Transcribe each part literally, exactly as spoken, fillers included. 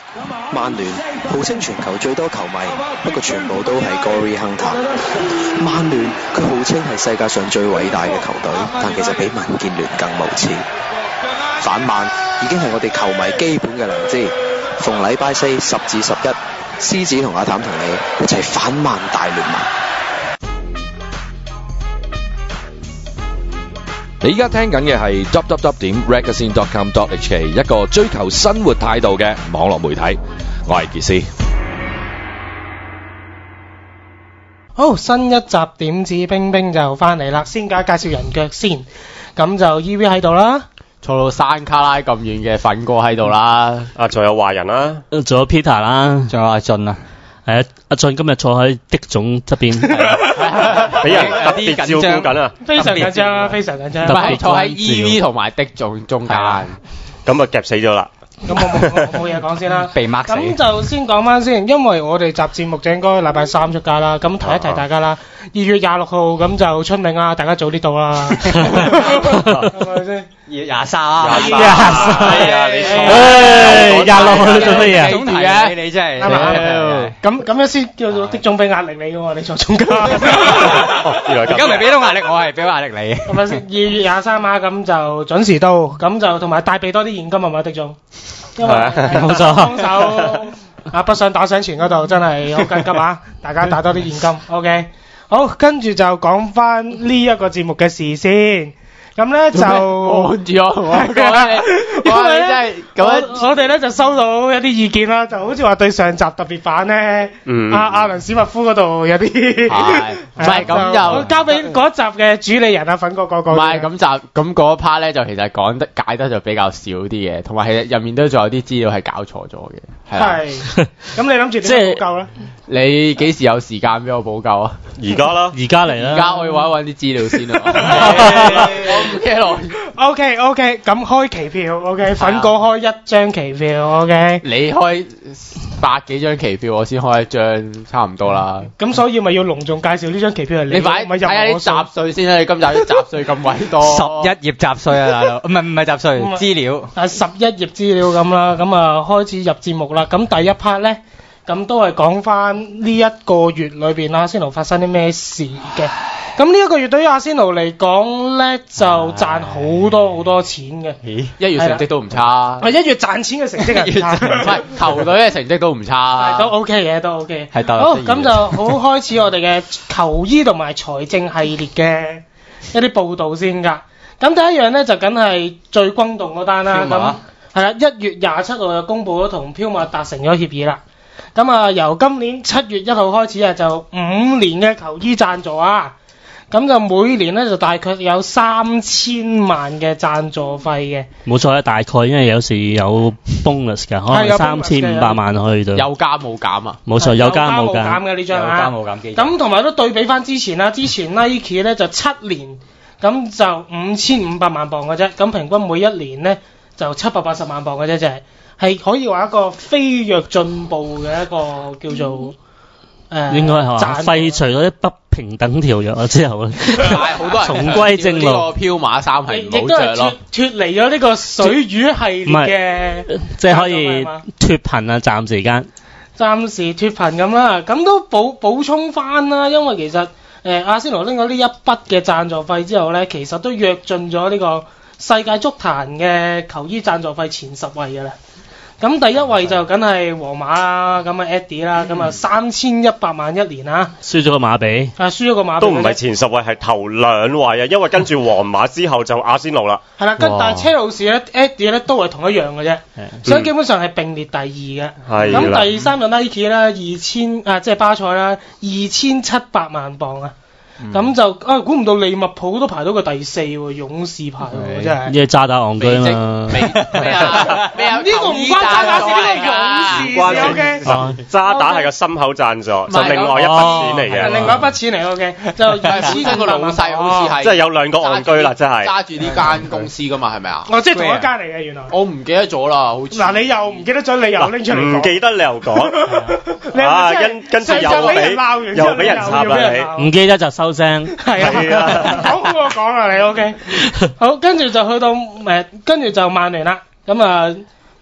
曼聯號稱全球最多球迷，不過全部都係 Gory Hunter。曼聯佢號稱係世界上最偉大嘅球隊，但其實比民建聯更無恥。反曼已經係我哋球迷基本嘅良知。逢禮拜四十至十一，獅子同阿譚同你一齊反曼大聯盟。 你依家聽緊嘅係 w w w 點 ragazine dot com dot h k 一個追求生活態度嘅網絡媒體，我係傑斯。 好，新一集點子冰冰就翻嚟啦，先介介紹人腳先，咁就 E V 喺度啦。 坐到山卡拉咁遠嘅粉哥喺度啦， 啊，仲有華人啦， 仲有 Peter 啦， 仲有阿俊啊， 係啊，阿俊今日坐喺的總側邊， 俾人特別照顧緊啊， 非常緊張啊，非常緊張， 唔係坐喺 E V 同埋的總中間，咁啊夾死咗啦。 咁我冇冇嘢講先啦， 被抹死。 咁就先講翻先，因為我哋集節目就應該禮拜三出街啦，咁提一提大家啦，二月廿六號咁就春茗啦，大家早啲到啦，係咪先？ 二月廿三， 廿三， 係啊，你唉，廿六號做乜嘢？ 總題嘅你真係， 啱啊！咁咁樣先叫做的總俾壓力你嘅喎，你坐中間。 而家咪俾到壓力我，係俾壓力你。 係咪先？二月廿三啊，咁就準時到，咁就同埋帶備多啲現金係咪的總？因為冇錯， 幫手啊，不想打上前嗰度真係好緊急啊！大家帶多啲現金 ，OK。好，跟住就講翻呢一個節目嘅事先。咁咧就按住我同我講你， 因為真係咁樣， 我哋咧就收到一啲意見啦，就好似話對上集特別版咧， 嗯阿阿倫史密夫嗰度有啲， 係唔係咁就我交俾嗰一集嘅主理人啊，粉哥嗰個。 唔係咁就咁嗰一 part 咧，就其實講得解得就比較少啲嘅，同埋其實入面都仲有啲資料係搞錯咗嘅，係啊。 係。咁你諗住點樣補救咧？ 你幾時有時間俾我補救啊？ 而家啦， 而家嚟啦， 而家我要揾一揾啲資料先啊。我唔記得落。 O K O K，咁開期票 ，O K，粉哥開一張期票 ，O K。 你開百幾張期票，我先開一張，差唔多啦。 咁所以咪要隆重介紹呢張期票係你， 你快咪入睇下啲我數。 雜碎先啦！你今集啲雜碎咁鬼多， 十一頁雜碎啊，大佬，唔係唔係雜碎，資料。 啊，十一頁資料咁啦，咁啊開始入節目啦。咁第一 part 咧，咁都係講翻呢一個月裏邊阿仙奴發生啲咩事嘅。咁呢一個月對於阿仙奴嚟講咧，就賺好多好多錢嘅。 咦？一月成績都唔差。 啊，一月賺錢嘅成績係唔差， 唔係球隊嘅成績都唔差。 係都 OK 嘅，都 OK。 係得。 好，咁就好開始我哋嘅球衣同埋財政系列嘅一啲報導先㗎。咁第一樣咧就梗係最轟動嗰單啦。咁係啦，一月廿七號就公佈咗同飄馬達成咗協議啦。咁啊，由今年七月一號開始啊，就五年嘅球衣贊助啊。咁就每年咧就大概有三千萬嘅贊助費嘅。 冇錯啦，大概因為有時有 bonus 㗎，可能三千五百萬去到。 有加冇減啊？ 冇錯，有加冇減。 有加冇減嘅呢張啊。 有加冇減機制。 咁同埋都對比翻之前啦，之前 Nike 咧就七年，咁就五千五百萬磅嘅啫，咁平均每一年咧就七百八十萬磅嘅啫，就係係可以話一個飛躍進步嘅一個叫做。誒， 應該係嘛？廢除咗啲不平等條約之後咧， 好多人重歸正路。 呢個飄馬衫係唔好着咯， 脫離咗呢個水魚系列嘅， 即係可以脫貧啊！暫時間， 暫時脫貧咁啦，咁都補補充翻啦，因為其實誒、呃、阿仙奴拎咗呢一筆嘅贊助費之後咧，其實都躍進咗呢個世界足壇嘅球衣贊助費前十位㗎啦。咁第一位就梗係皇馬啦，咁啊 Eddie 啦，咁啊三千一百萬一年啊， 輸咗個馬比， 啊輸咗個馬比都唔係前十位，係頭兩位啊，因為跟住皇馬之後就阿仙奴啦。 係啦，跟但係車路士咧 Eddie 咧都係同一樣嘅啫，所以基本上係並列第二嘅。 係咁、嗯、第三就 Nike 啦，二千啊即係巴塞啦，二千七百萬磅啊。咁、嗯、就啊，估唔到利物浦都排到個第四喎，勇士排喎，真係。 因為渣打戇居啊嘛。 咩啊？咩啊？ 呢個唔關渣打事，呢個勇士事 OK。 渣打係個心口贊助，就另外一筆錢嚟嘅。 係另外一筆錢嚟 OK。就二千個老細好似係， 即係有兩個戇居啦，真係。 揸住呢間公司噶嘛，係咪啊？ 哦，即係同一間嚟嘅原來。 我唔記得咗啦，好似。 嗱，你又唔記得咗，你又拎出嚟講。 唔記得你又講。啊，跟跟住又俾又俾人插啦你。 唔記得就收聲。 係啊。係啊，好我講啦你 OK，好，跟住就去到誒，跟住就曼聯啦，咁啊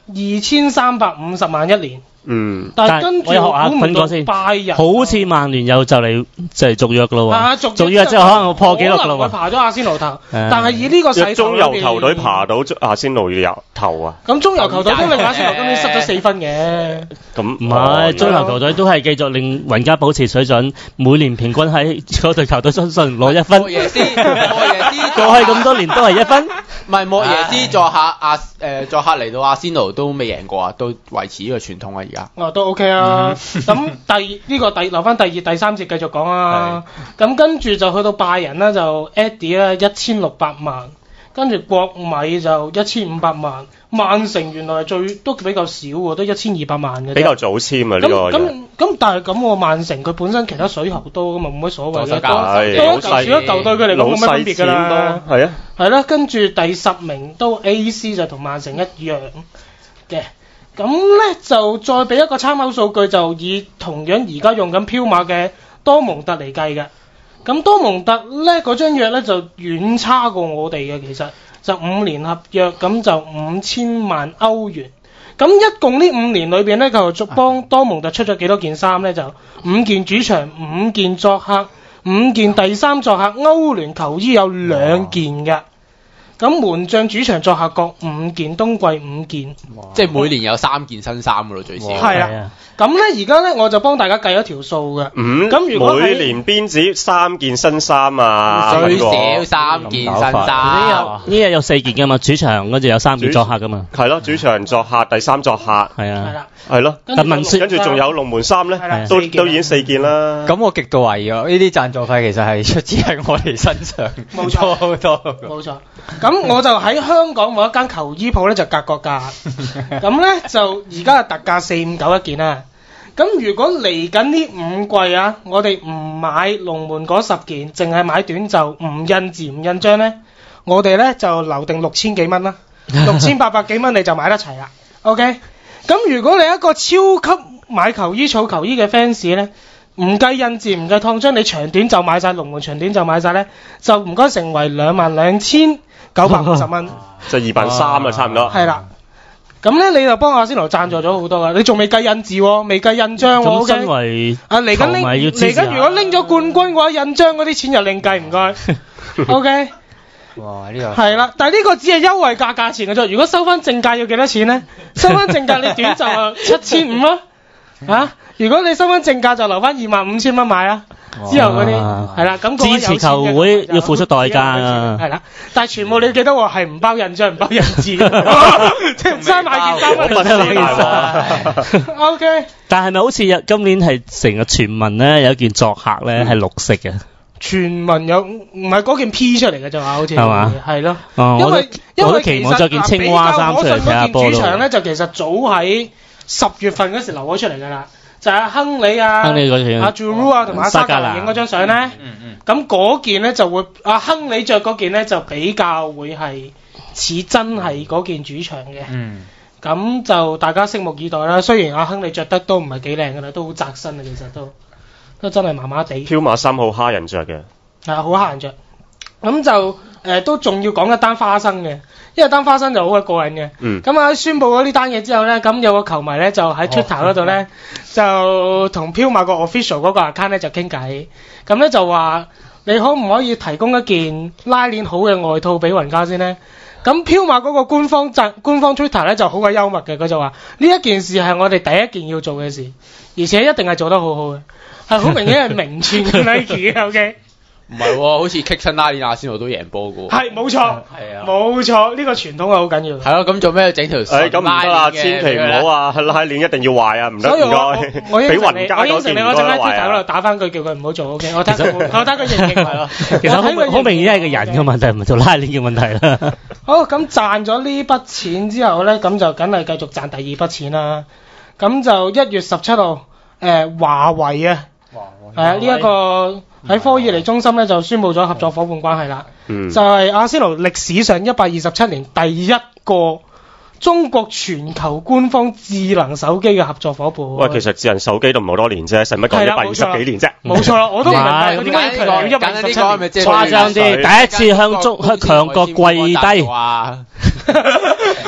二千三百五十萬一年。 嗯， 但係跟住我學下估唔到分先， 拜仁好似曼聯又就嚟就嚟續約噶咯啊， 喎，續約之後可能會破紀錄噶咯喎。 可能會爬咗阿仙奴頭， 係但係以呢個勢頭中游球隊爬到阿仙奴入頭啊！ 咁中游球隊都令阿仙奴今年失咗四分嘅。 咁唔係，中游球隊都係繼續令雲加保持水準，每年平均喺嗰隊球隊身上攞一分。 莫耶斯，莫耶斯過去咁多年都係一分。 唔係莫耶斯作客阿誒作客嚟到阿仙奴都未贏過啊，都維持呢個傳統啊而家。 哦，都 OK 啊。咁第呢個第留翻第二第三節繼續講啊。咁跟住就去到拜仁啦，就 Eddie 啦一千六百萬，跟住國米就一千五百萬，曼城原來最都比較少喎，都一千二百萬嘅。 比較早簽啊呢個。 咁咁但係咁喎，曼城佢本身其他水喉多咁啊，冇乜所謂嘅。多係多一嚿少一嚿對佢嚟講冇乜分別㗎啦。 係啊。 係啦，跟住第十名都 A C 就同曼城一樣嘅。咁咧就再俾一個參考數據，就以同樣而家用緊飄馬嘅多蒙特嚟計嘅。咁多蒙特咧嗰張約咧就遠差過我哋嘅，其實就五年合約，咁就五千萬歐元。咁一共呢五年裏邊咧，佢就幫多蒙特出咗幾多件衫咧？就五件主場，五件作客，五件第三作客，歐聯球衣有兩件嘅。咁門將主場作客各五件，冬季五件， 即係每年有三件新衫噶咯最少。 係啦，咁咧而家咧我就幫大家計咗條數嘅。 嗯， 咁如果每年邊止三件新衫啊？ 最少三件新衫。 呢日有四件噶嘛，主場跟住有三件作客噶嘛。 係咯，主場作客，第三作客。 係啊。 係啦。 係咯。跟住仲有龍門衫咧，都都已經四件啦。 咁我極度懷疑啊！呢啲贊助費其實係出自喺我哋身上， 冇錯好多。 冇錯。咁我就喺香港某一間球衣鋪咧就格個價，咁咧就而家係特價四五九一件啦。咁如果嚟緊呢五季啊，我哋唔買龍門嗰十件，淨係買短袖，唔印字唔印章咧，我哋咧就留定六千幾蚊啦，六千八百幾蚊你就買得齊啦。OK，咁如果你一個超級買球衣儲球衣嘅 fans 咧，唔計印字唔計燙章，你長短就買晒龍門長短就買晒咧，就唔該成為兩萬兩千九百五十蚊， 就二萬三啊，差唔多。 係啦。咁咧你就幫阿仙奴贊助咗好多噶，你仲未計印字喎，未計印章喎。 咁身為啊嚟緊拎嚟緊，如果拎咗冠軍嘅話，印章嗰啲錢就另計，唔該。OK。 哇！呢個係啦，但係呢個只係優惠價價錢嘅啫。如果收翻正價要幾多錢咧？收翻正價你短就七千五咯。啊！如果你收翻正價就留翻二萬五千蚊買啦。之後嗰啲係啦，咁支持球會要付出代價啊！ 係啦，但係全部你記得喎，係唔包印章唔包印字，即係嘥買件衫翻嚟。O K。但係咪好似有今年係成個傳聞咧，有一件作客咧係綠色嘅？傳聞有唔係嗰件 P 出嚟嘅啫嘛？好似係嘛？係咯。因為因為其實比較可信嗰件主場咧，就其實早喺十月份嗰時流咗出嚟㗎啦。就係亨利啊、阿 Giroud 啊同埋阿沙格影嗰張相咧，咁嗰件咧就會阿亨利着嗰件咧就比較會係似真係嗰件主場嘅，咁、嗯、就大家拭目以待啦。雖然阿亨利着得都唔係幾靚㗎啦，都好窄身啊，其實都都真係麻麻地。 飄馬衫好蝦人着嘅， 係啊，好蝦人着。咁就誒、呃、都仲要講一單花生嘅。因為單花生就好鬼過癮嘅，咁啊、嗯、宣佈咗呢單嘢之後咧，咁有個球迷咧就喺 Twitter 嗰度咧就同飄馬個 official 嗰個 account 咧就傾偈，咁咧就話你可唔可以提供一件拉鏈好嘅外套俾雲加先咧？咁飄馬嗰個官方贊官方 Twitter 咧就好鬼幽默嘅，佢就話呢一件事係我哋第一件要做嘅事，而且一定係做得好好嘅，係好明顯係名串嘅 Nike 嘅 OK。 唔係喎，好似 kick 親拉鏈阿仙奴都贏波嘅喎。 係冇錯，係啊，冇錯，呢個傳統係好緊要。 係咯，咁做咩要整條誒咁唔得啦，千祈唔好啊！拉鏈一定要壞啊，唔得唔該。 我應承你，我應承你，我陣間 Twitter 嗰度打翻句叫佢唔好做 OK。我睇佢，我睇佢認唔認係咯。 其實好好明顯係個人嘅問題，唔係做拉鏈嘅問題啦。 好，咁賺咗呢筆錢之後咧，咁就梗係繼續賺第二筆錢啦。咁就一月十七號，誒華為啊，係啊呢一個。喺科爾尼中心咧就宣布咗合作伙伴關係啦，嗯、就係阿仙奴歷史上一百二十七年第一個中國全球官方智能手機嘅合作伙伴。 喂，其實智能手機都唔係好多年啫，使乜講一百二十幾年啫？ 冇錯啦，我都唔明白佢點解要強調一百二十七年？ 誇張啲，第一次向中向強國跪低。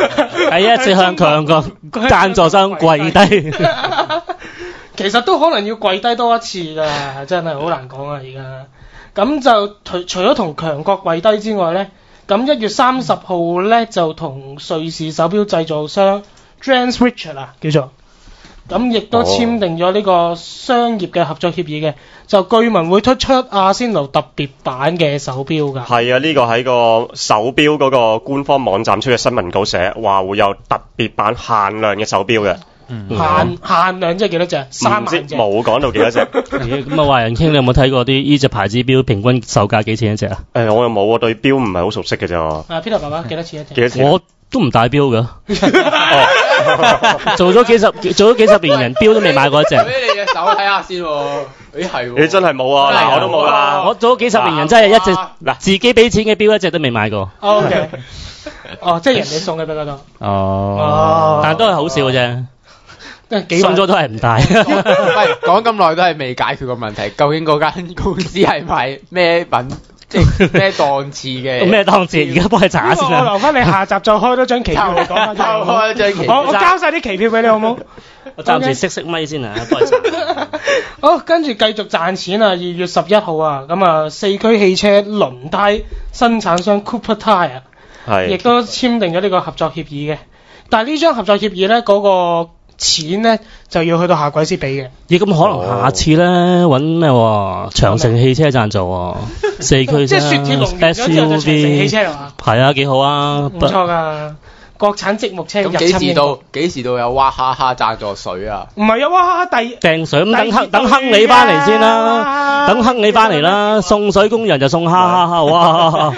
係一直向強國贊助商跪低。 其實都可能要跪低多一次㗎，真係好難講啊！而家咁就除除咗同強國跪低之外咧，咁一月三十號咧就同瑞士手錶製造商 Jansricher 啊叫做，咁亦都簽訂咗呢個商業嘅合作協議嘅，就據聞會推出阿仙奴特別版嘅手錶㗎。 係啊，呢、這個喺個手錶嗰個官方網站出嘅新聞稿寫，話會有特別版限量嘅手錶嘅。 嗯、限限量即係幾多隻？三萬隻。冇講到幾多隻。 咁啊，華人傾，你有冇睇過啲呢隻牌子錶平均售價幾錢一隻啊？ 誒、欸，我又冇啊，對錶唔係好熟悉嘅啫。 啊 ，Peter 爸爸幾多錢一隻？ 幾多錢？ 我都唔戴錶㗎。做咗幾十做咗幾十年人，錶都未買過一隻。 俾你隻手睇下先喎。誒係喎。 你真係冇啊？嗱，我都冇啦。 我做咗幾十年人，真係一隻嗱自己俾錢嘅錶一隻都未買過。 O K。哦，即係人哋送嘅俾嗰度。 哦。 哦。 但係都係好少嘅啫。 幾送咗都係唔大。 喂，講咁耐都係未解決個問題，究竟嗰間公司係賣咩品，即係咩檔次嘅？ 咩檔次？而家幫你查下先啦。 我留翻你下集再開多張期票嚟講下。 開一張期票。 我我交晒啲期票俾你好冇？ 我暫時熄熄咪先啊，幫你查。 好，跟住繼續賺錢啊！二月十一號啊，咁啊四驅汽車輪胎生產商 Cooper Tire 係亦都簽訂咗呢個合作協議嘅，但係呢張合作協議咧嗰、嗰個。錢咧就要去到下季先俾嘅。 咦，咁可能下次咧揾咩喎？長城汽車贊助喎，四驅即係雪鐵龍完咗之後就長城汽車係嘛？ 係啊，幾好啊， 唔錯㗎。國產積木車入侵英國。咁幾時到？幾時到有娃哈哈贊助水啊？ 唔係啊，娃哈哈第掟水咁等亨等亨利翻嚟先啦，等亨利翻嚟啦，送水工人就送哈哈哈哇！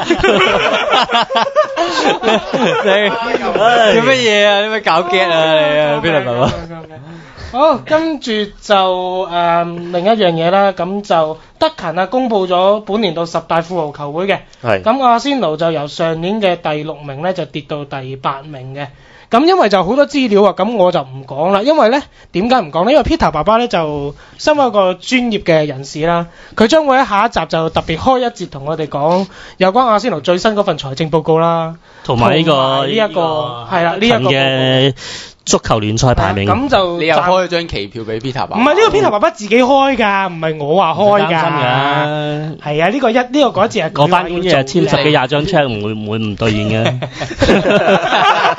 你做乜嘢啊？你咪搞 get 啊你啊，邊度啊？ 好，跟住就誒、呃、另一樣嘢啦，咁就德勤啊公佈咗本年度十大富豪球會嘅，係咁阿仙奴就由上年嘅第六名咧就跌到第八名嘅。咁因為就好多資料啊，咁我就唔講啦。因為咧點解唔講咧？因為 Peter 爸爸咧就身為一個專業嘅人士啦，佢將會喺下一集就特別開一節同我哋講有關阿仙奴最新嗰份財政報告啦， 同埋呢個呢一個係啦呢一個嘅足球聯賽排名。 咁就你又開咗張期票俾 Peter 爸爸？ 唔係呢個 Peter 爸爸自己開㗎，唔係我話開㗎。係啊，呢個一呢個嗰一節係嗰班官一日簽十幾廿張 check，唔會唔會唔兌現嘅。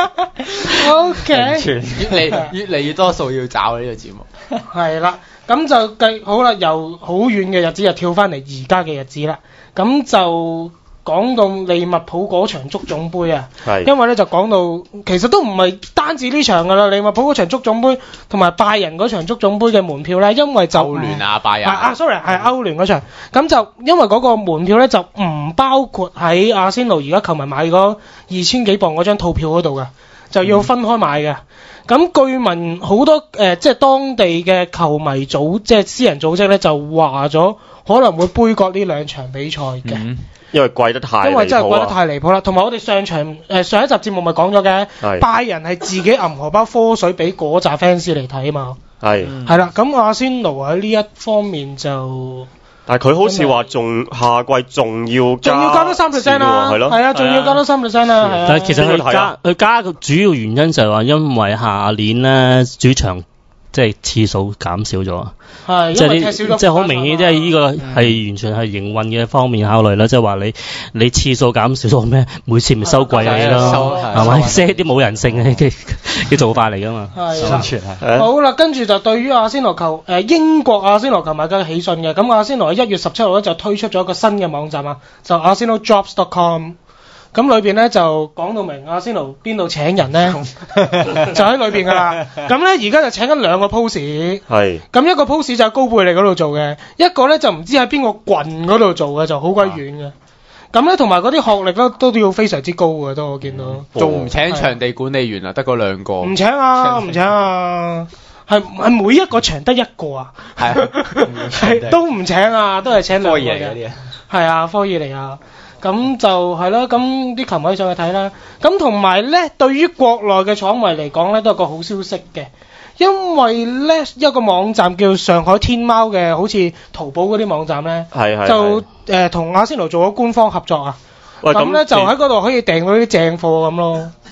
O K， 越嚟越嚟越多數要找呢個節目。 係啦，咁就計好啦，由好遠嘅日子就跳翻嚟而家嘅日子啦。咁就講到利物浦嗰場足總杯啊，因為咧就講到其實都唔係單止呢場噶啦，利物浦嗰場足總杯同埋拜仁嗰場足總杯嘅門票咧，因為就歐聯啊拜仁啊 sorry 係歐聯嗰場，咁就因為嗰個門票咧就唔包括喺阿仙奴而家球迷買嗰二千幾磅嗰張套票嗰度噶。就要分開買嘅，咁據聞好多誒、呃，即係當地嘅球迷組，即係私人組織咧，就話咗可能會杯葛呢兩場比賽嘅、嗯， 因為貴得太離譜啊， 因為真係貴得太離譜啦。同埋我哋上場誒、呃、上一集節目咪講咗嘅，拜仁係自己揞荷包科水俾嗰紮 fans 嚟睇啊嘛，係係啦，咁阿仙奴喺呢一方面就。 但係佢好似話仲下季仲要加， 仲要加多三 percent 啦，係咯，係啊，仲要加多三 percent 啦，係啊。 但係其實佢加佢加個主要原因就係話因為下年咧主場即係次數減少咗，係即係啲即係好明顯，即係呢個係完全係營運嘅方面考慮啦，即係話你你次數減少咗咩？每次咪收貴你咯，係咪？即係啲冇人性嘅嘅嘅做法嚟㗎嘛。係啦，好啦，跟住就對於阿仙奴球誒英國阿仙奴球迷嘅喜訊嘅，咁阿仙奴喺一月十七號咧就推出咗一個新嘅網站啊，就 arsenal jobs dot com。咁裏邊咧就講到明阿仙奴邊度請人咧，就喺裏邊噶啦。咁咧而家就請緊兩個 post， 係。咁一個 post 就喺高貝利嗰度做嘅，一個咧就唔知喺邊個郡嗰度做嘅，就好鬼遠嘅。咁咧同埋嗰啲學歷咧都都要非常之高嘅，都我見到。 仲唔請場地管理員啊？得嗰兩個。唔請啊，唔請啊。係係每一個場得一個啊。係。係都唔請啊，都係請兩個嘅。科爾嚟嗰啲啊。係啊，科爾嚟啊。咁就係啦，咁啲球迷上去睇啦。咁同埋咧，對於國內嘅廠迷嚟講咧，都係個好消息嘅，因為咧一個網站叫上海天貓嘅，好似淘寶嗰啲網站咧，就誒同、呃、阿仙奴做咗官方合作啊。咁咧就喺嗰度可以訂到啲正貨咁咯。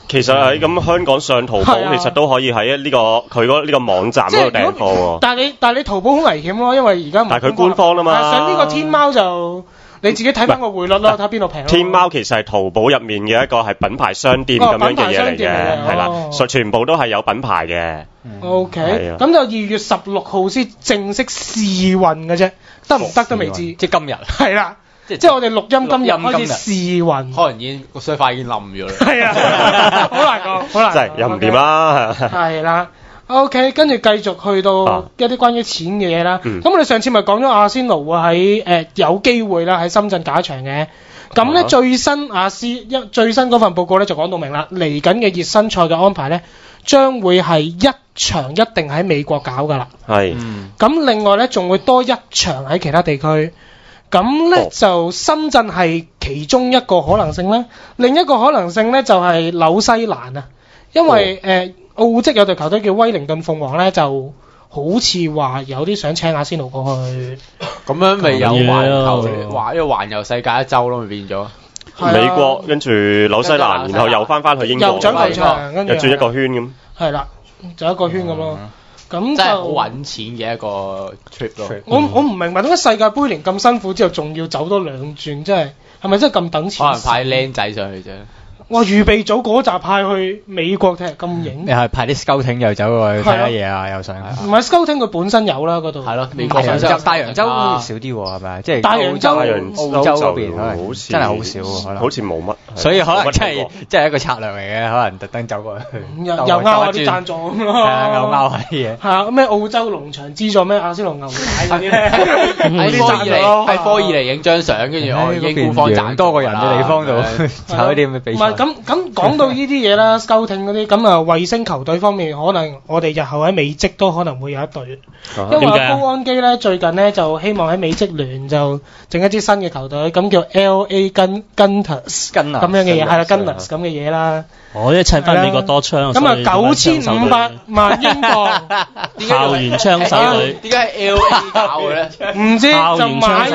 其實喺咁香港上淘寶，其實都可以喺呢個佢嗰呢個網站嗰度訂貨喎。 但係你但係你淘寶好危險咯，因為而家唔但係佢官方啊嘛。 上呢個天貓就你自己睇翻個匯率咯，睇邊度平。 天貓其實係淘寶入面嘅一個係品牌商店咁樣嘅嘢嚟嘅，係啦，所全部都係有品牌嘅。 O K，咁就二月十六號先正式試運嘅啫，得唔得都未知。 即係今日。 係啦。即係我哋錄音今日開始試運， 可能已經個水塊已經冧咗啦。 係啊，好難講，好難講。 真係又唔掂啦。 係啦 ，OK， 跟住繼續去到一啲關於錢嘅嘢啦。咁、啊嗯、我哋上次咪講咗阿仙奴啊喺誒有機會啦喺深圳搞一場嘅。咁咧、啊、最新阿斯一最新嗰份報告咧就講到明啦，嚟緊嘅熱身賽嘅安排咧將會係一場一定喺美國搞㗎啦。係。咁、嗯、另外咧仲會多一場喺其他地區。咁咧、哦、就深圳係其中一個可能性啦，另一個可能性咧就係、是、紐西蘭啊，因為誒、哦呃、澳職有隊球隊叫威靈頓鳳凰咧，就好似話有啲想請阿仙奴過去， 咁樣咪有環球環因為環遊世界一周咯，咪變咗、 啊、美國跟住紐西蘭，然後又翻翻去英國， 又轉球場，跟住又轉一個圈咁，係啦，就一個圈咁咯。嗯咁就真係好揾錢嘅一個 trip 咯。 我我唔明白點解世界盃年咁辛苦之後，仲要走多兩轉，真係係咪真係咁等錢？ 可能派僆仔上去啫。 哇！預備組嗰集派去美國踢咁型， 你係派啲 scouting 又走過去睇下嘢啊，又上。 唔係 scouting 佢本身有啦嗰度。係咯， 美國大洋洲大洋洲好似少啲喎，係咪？即係大洋洲、 澳洲嗰邊可能真係好少喎，可能。 好似冇乜。 所以可能真係真係一個策略嚟嘅，可能特登走過去。 又又拗下啲贊助咁咯。係啊，又拗下啲嘢。 係啊，咩澳洲農場資助咩阿仙奴牛奶嗰啲咧？ 喺科爾尼喺科爾尼影張相，跟住我已經官方賺多個人嘅地方度搞啲咁嘅比賽。 唔係咁咁講。到呢啲嘢啦 ，scouting 嗰啲咁啊，衛星球隊方面，可能我哋日後喺美職都可能會有一隊，啊、因為高安基咧最近咧就希望喺美職聯就整一支新嘅球隊，咁叫 L A Gun Gunners 咁樣嘅嘢，係啦 Gunners 咁嘅嘢啦。 我一砌翻美國多槍， 咁啊九千五百萬英鎊， 校園槍手隊。 點解係 L A 搞嘅咧？ 唔知就買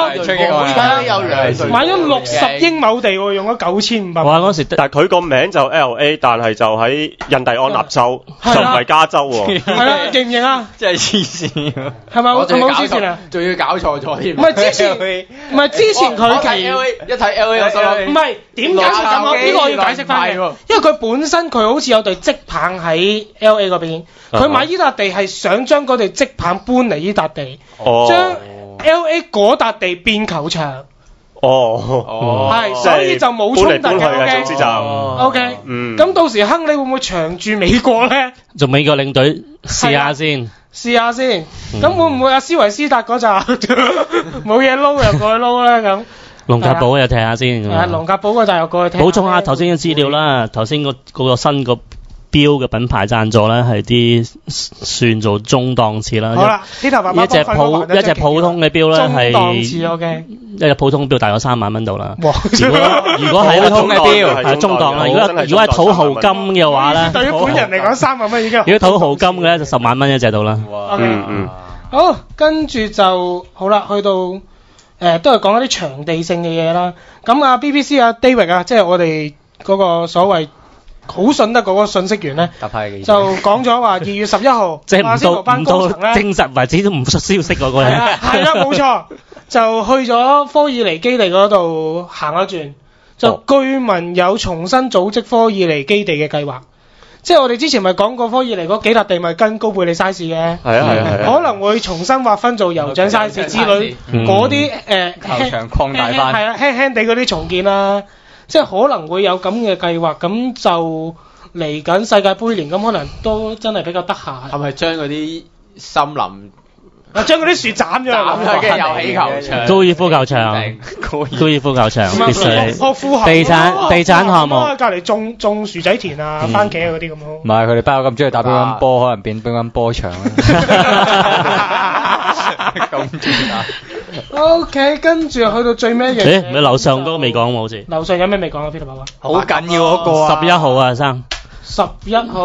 咗，買咗六十英畝地喎，用咗九千五百萬。 哇！嗰時但係佢個名就 L A， 但係就喺印第安納州，就唔係加州喎。 係啦，認唔認啊？ 真係黐線， 係咪？我冇黐線啊！ 仲要搞錯咗添。 唔係之前，唔係之前佢其一睇 L A 我心諗， 唔係點解會咁啊？呢個我要解釋翻嘅，因為佢本身佢好似有隊職棒喺 L A 嗰邊，佢買依笪地係想將嗰隊職棒搬嚟依笪地，將 L A 嗰笪地變球場。哦，係，所以就冇衝突嘅。總之就 OK，嗯，咁到時亨利會唔會長住美國咧？ 做美國領隊試下先， 試下先。咁會唔會阿斯維斯達嗰扎冇嘢撈又過去撈咧？咁龍格堡又睇下先。 係啊，龍格堡嗰扎又過去睇。 補充下頭先嘅資料啦，頭先嗰嗰個新個標嘅品牌贊助咧係啲算做中檔次啦。 好啦，呢頭爸爸一隻普一隻普通嘅標咧係中檔次 OK。 一隻普通標大概三萬蚊度啦。 哇！ 如果如果係普通嘅標係中檔啦，如果如果係土豪金嘅話咧， 對於本人嚟講三萬蚊已經。 如果土豪金嘅咧就十萬蚊一隻到啦。 哇！嗯嗯。好，跟住就好啦，去到誒、呃、都係講一啲場地性嘅嘢啦。咁啊 B B C 啊 David 啊，即係我哋嗰個所謂好信得嗰個信息員咧，就講咗話二月十一號， 即係唔到唔到證實為止都唔出消息嗰個人。 係啦，冇錯，就去咗科爾尼基地嗰度行一轉，就據聞有重新組織科爾尼基地嘅計劃。即係我哋之前咪講過科爾尼嗰幾笪地咪跟高貝利 size 嘅，係啊係啊，可能會重新劃分做酋長 size 之類嗰啲誒球場擴大翻， 係啊輕輕地嗰啲重建啦。即係可能會有咁嘅計劃，咁就嚟緊世界盃年，咁可能都真係比較得閒。 係咪將嗰啲森林啊，將嗰啲樹斬咗， 斬跟住又起球場， 高爾夫球場，高爾夫球場，必須地產地產項目， 隔離種種薯仔田啊、番茄啊嗰啲咁咯。 唔係佢哋班友咁中意打乒乓波，可能變乒乓波場啦。咁中意打。 O K， 跟住去到最尾嘅。 誒，你樓上都未講喎，好似。 樓上有咩未講啊？Peter 爸爸。 好緊要嗰個十一號啊，生。 十一號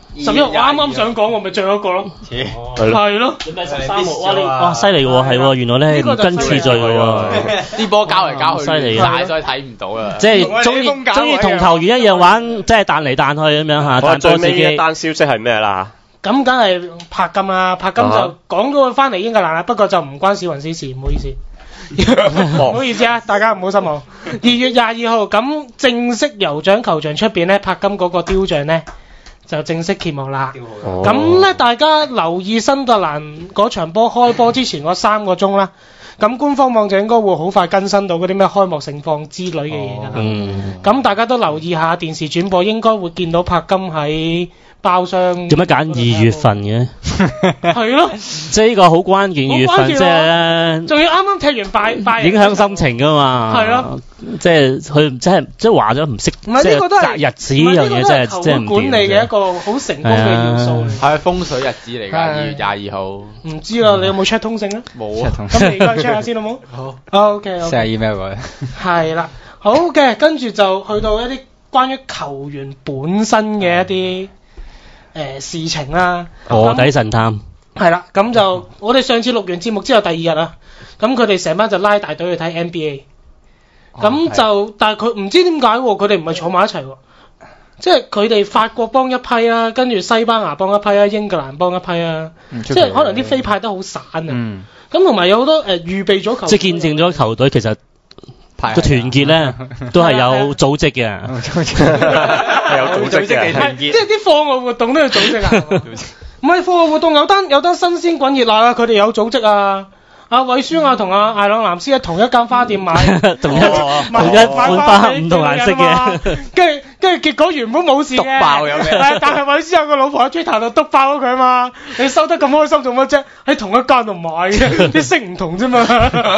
十一號啱啱想講，我咪最後一個咯。係咯。 你咪十三號哇！你哇犀利喎，係喎，原來咧唔跟次序嘅喎。 啲波交嚟交去， 犀利大所以睇唔到啦。 即係中意中意同球員一樣玩，即係彈嚟彈去咁樣嚇。 我最尾一單消息係咩啦？ 咁梗係柏金啦，柏金就講咗佢翻嚟英格蘭啦，不過就唔關史雲斯事，唔好意思。唔好意思啊，大家唔好失望。二月廿二號咁正式酋長球場出邊咧，柏金嗰個雕像咧就正式揭幕啦。咁咧、哦、大家留意新特蘭嗰場波開波之前嗰三個鐘啦，咁官方網就應該會好快更新到嗰啲咩開幕盛況之類嘅嘢㗎啦。咁、哦、大家都留意下電視轉播，應該會見到柏金喺包廂。點解揀二月份嘅？係咯， 即係呢個好關鍵月份，即係仲要啱啱踢完拜拜， 影響心情㗎嘛。係咯，即係佢即係即係話咗唔識，即係擇日子呢樣嘢，真係即係唔掂。管理嘅一個好成功嘅要素嚟。係風水日子嚟㗎，二月廿二號。唔知啊，你有冇 check 通勝啊？冇啊。咁你而家 check 下先好冇？好。OK。send 下 email 過嚟。係啦，好嘅，跟住就去到一啲關於球員本身嘅一啲。誒、呃、事情啦，臥底神探係啦，咁就我哋上次錄完節目之後第二日啊，咁佢哋成班就拉大隊去睇 N B A， 咁就、哦、但係佢唔知點解喎，佢哋唔係坐埋一齊喎，即係佢哋法國幫一批啊，跟住西班牙幫一批啊，英格蘭幫一批啊，即係可能啲飛派得好散啊，咁同埋有好多誒、呃、預備咗球， 即係見證咗球隊其實。個團結咧都係有組織嘅， 係有組織嘅， 即係啲課外活動都要組織啊！唔係課外活動有單有單新鮮滾熱辣啊！佢哋有組織啊！阿韋舒亞同阿艾朗藍斯喺同一間花店買同一同一款花唔同顏色嘅， 跟住跟住結果原本冇事嘅， 篤爆有咩？ 但係韋舒亞個老婆喺 Twitter 度篤爆咗佢嘛！你收得咁開心做乜啫？喺同一間度買嘅，啲色唔同啫嘛。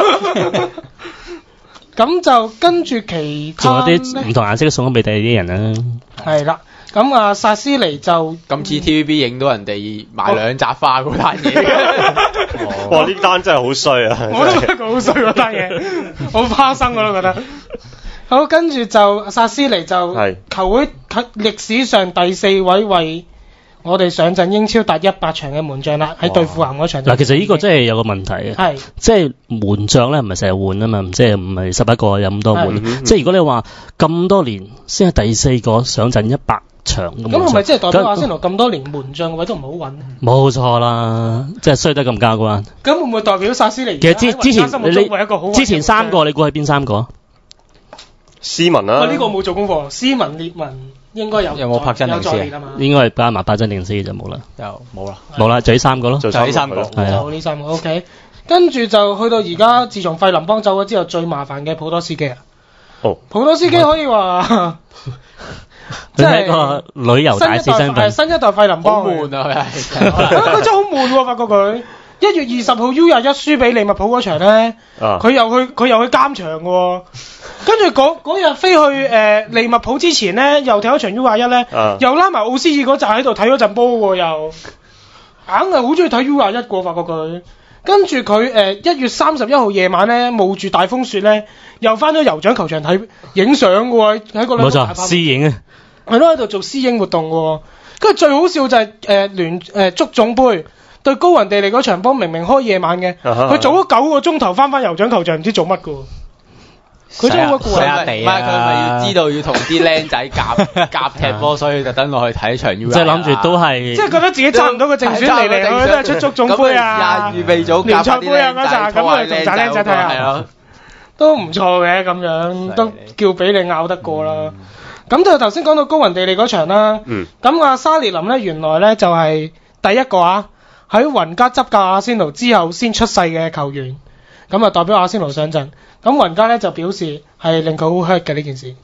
咁就跟住其他仲有啲唔同顏色送咗俾第二啲人啦。 係啦，咁啊薩斯尼就今次 T V B 影到人哋買兩扎花嗰單嘢。 哇！呢單真係好衰啊！ 我都覺得佢好衰嗰單嘢，好花生我都覺得。好，跟住就薩斯尼就球會歷史上第四位為我哋上陣英超達一百場嘅門將啦，喺對富咸嗰場。 嗱，其實呢個真係有個問題嘅，係即係門將咧唔係成日換啊嘛，即係唔係十一個有咁多換。即係如果你話咁多年先係第四個上陣一百場咁， 咁係咪即係代表阿仙奴咁多年門將嘅位都唔好揾？ 冇錯啦，即係衰得咁交關。 咁會唔會代表薩斯尼？ 其實之之前你之前三個你估係邊三個？ 斯文啊！ 呢個冇做功課，斯文列文。應該有有冇柏真定斯？ 應該係加埋柏真定斯就冇啦。 有冇啦？ 冇啦，就呢三個咯。 就呢三個。 係啊。 就呢三個 OK。跟住就去到而家，自從費林邦走咗之後，最麻煩嘅普多斯基啊。 哦。 普多斯基可以話， 即係一個旅遊大使身份。 係新一代費林邦。 好悶啊！佢係。佢真係好悶喎，發覺佢。一月二十號 U 廿一輸俾利物浦嗰場咧，佢又去佢又去監場嘅喎。跟住嗰嗰日飛去誒、呃、利物浦之前咧，又踢咗場 U 廿一咧，啊、又拉埋奧斯爾嗰陣喺度睇咗陣波喎，又硬係好中意睇 U 廿一個，發覺佢。跟住佢誒一月三十一號夜晚咧，冒住大風雪咧，又翻咗酋長球場睇影相嘅喎，喺個兩個大冇錯，私影啊， 係咯，喺度做私影活動嘅喎。跟住最好笑就係誒聯誒足總杯對高雲地利嗰場波，明明開夜晚嘅，佢、啊、早咗九個鐘頭翻翻酋長球場，唔知做乜嘅喎。佢真係好攰啊！ 唔係佢咪要知道要同啲僆仔夾夾踢波，所以特登落去睇場 U 廿一。 即係諗住都係， 即係覺得自己揸唔到個正選嚟嚟去都係出足總杯啊、 預備組聯賽杯啊嗰陣，咁啊同扎僆仔睇下，都唔錯嘅咁樣，都叫俾你拗得過啦。咁就頭先講到高雲地利嗰場啦，咁阿沙列林咧原來咧就係第一個啊喺雲加執教阿仙奴之後先出世嘅球員，咁啊代表阿仙奴上陣。咁雲加咧就表示係令佢好 hurt 嘅呢件事。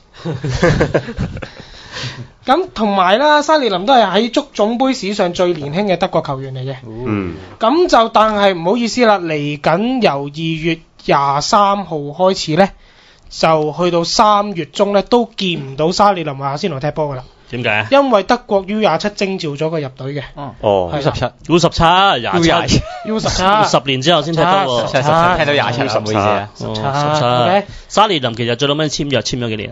咁同埋啦，沙列林都係喺足總杯史上最年輕嘅德國球員嚟嘅。嗯。咁就但係唔好意思啦，嚟緊由二月廿三號開始咧，就去到三月中咧都見唔到沙列林喺阿仙奴踢波噶啦。 點解？ 因為德國 U 廿七徵召咗佢入隊嘅。 哦。U 十七 U 十七廿七 U 十七十年之後先踢波喎。 聽到廿七，唔好意思啊。 十七。沙列林其實最後尾簽約簽咗幾年啊？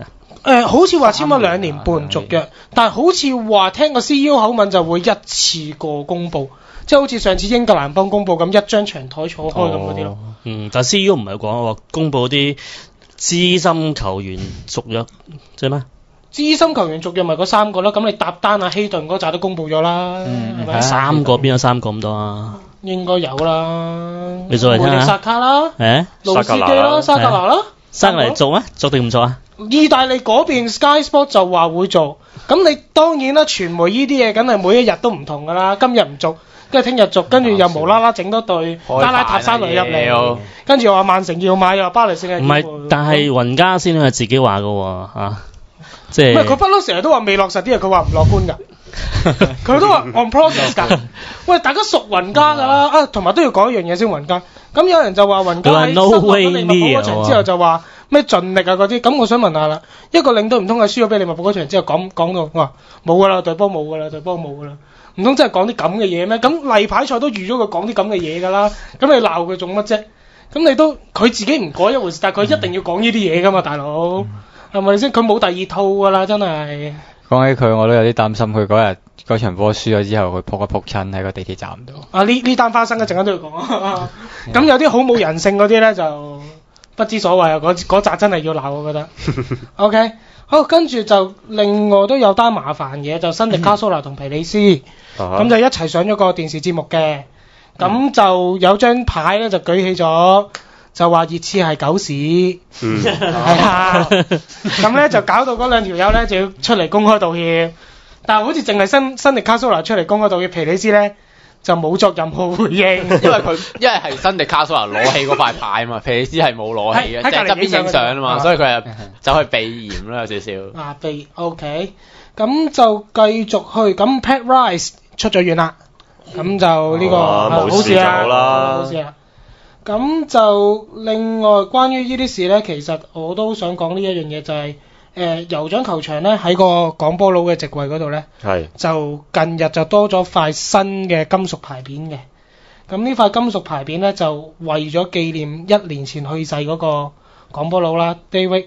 呃、好似話簽咗兩年半續約，但係好似話聽個 C E O 口吻就會一次過公佈，即係好似上次英格蘭幫公佈咁一張長台坐開咁嗰啲咯。 嗯，但係 C E O 唔係講話公佈啲資深球員續約啫咩？資深球員續約咪嗰三個咯，咁你搭單啊希頓嗰扎都公佈咗啦，係咪、嗯？ 三個邊有三個咁多啊？ 應該有啦。 你再嚟聽下。 薩卡啦， 誒， 盧斯基啦，沙格拿啦， 沙格拿做咩？做定唔做啊？ 意大利嗰邊 Sky Sport 就話會做，咁你當然啦，傳媒呢啲嘢梗係每一日都唔同㗎啦，今日唔續，跟住聽日續，跟住又無啦啦整多隊加拉塔沙雷入嚟，跟住又話曼城要買，又話巴黎聖日耳門。 唔係，但係雲加先係自己話㗎喎嚇，即係。唔係佢不嬲成日都話未落實啲嘢，佢話唔樂觀㗎，佢都話 on process 㗎。喂，大家熟雲加㗎啦，啊，同埋都要講一樣嘢先雲加。咁有人就話雲加喺失落咗利物浦嗰場之後就話。咩盡力啊嗰啲，咁我想問下啦，一個領隊唔通係輸咗俾利物浦嗰場之後講講到，哇冇噶啦，隊波冇噶啦，隊波冇噶啦，唔通真係講啲咁嘅嘢咩？咁例牌賽都預咗佢講啲咁嘅嘢噶啦，咁你鬧佢做乜啫？咁你都佢自己唔改一回事，但係佢一定要講呢啲嘢噶嘛，大佬係咪先？佢冇第二套噶啦，真係。 講起佢，我都有啲擔心，佢嗰日嗰場波輸咗之後，佢撲一撲親喺個地鐵站度。 啊呢呢單花生一陣間都要講，咁有啲好冇人性嗰啲咧就。不知所謂啊！嗰嗰扎真係要鬧，我覺得。OK， 好，跟住就另外都有單麻煩嘢，就新迪卡蘇拿同皮里斯，咁、uh huh. 就一齊上咗個電視節目嘅，咁、uh huh. 就有張牌咧就舉起咗，就話熱刺係狗屎，係啊，咁咧就搞到嗰兩條友咧就要出嚟公開道歉，但係好似淨係新新迪卡蘇拿出嚟公開道歉，皮里斯咧。就冇作任何回應，因為佢因為係新迪卡蘇拿攞起嗰塊牌啊嘛，皮里斯係冇攞起嘅，即係側邊影相啊嘛，啊所以佢又走去避嫌啦，有少少。啊避 OK， 咁就繼續去，咁 Pat Rice 出咗院啦，咁就呢、呢個冇、啊、事啦，冇事啦。咁就另外關於呢啲事咧，其實我都想講呢一樣嘢就係、是。誒酋長球場咧喺個廣波佬嘅席位嗰度咧，是就近日就多咗塊新嘅金屬牌匾嘅。咁呢塊金屬牌匾咧就為咗紀念一年前去世嗰個廣波佬啦 ，David